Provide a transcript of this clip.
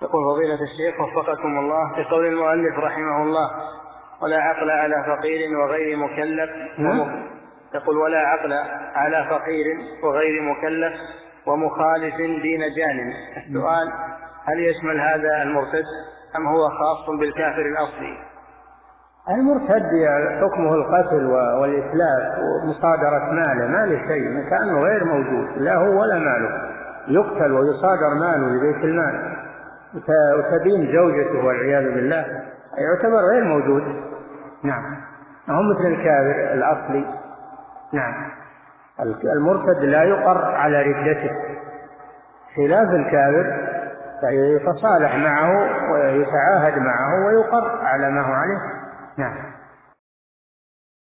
يقول فضيلة الشيخ وفقكم الله في قول المؤلف رحمه الله ولا عقل على فقير وغير مكلف يقول ولا عقل على فقير وغير مكلف ومخالف دين جانب. السؤال هل يشمل هذا المرتد أم هو خاص بالكافر الأصلي؟ المرتد حكمه القتل والإتلاف ومصادرة ماله، ما له شيء كأنه غير موجود، لا هو ولا ماله، يقتل ويصادر ماله لبيت المال وتبين زوجته والعياذ بالله، يعتبر غير موجود. نعم، هو مثل الكافر الأصلي. نعم، المرتد لا يقر على ردته خلاف الكافر، يتصالح معه ويتعاهد معه ويقر على ما هو عليه. نعم.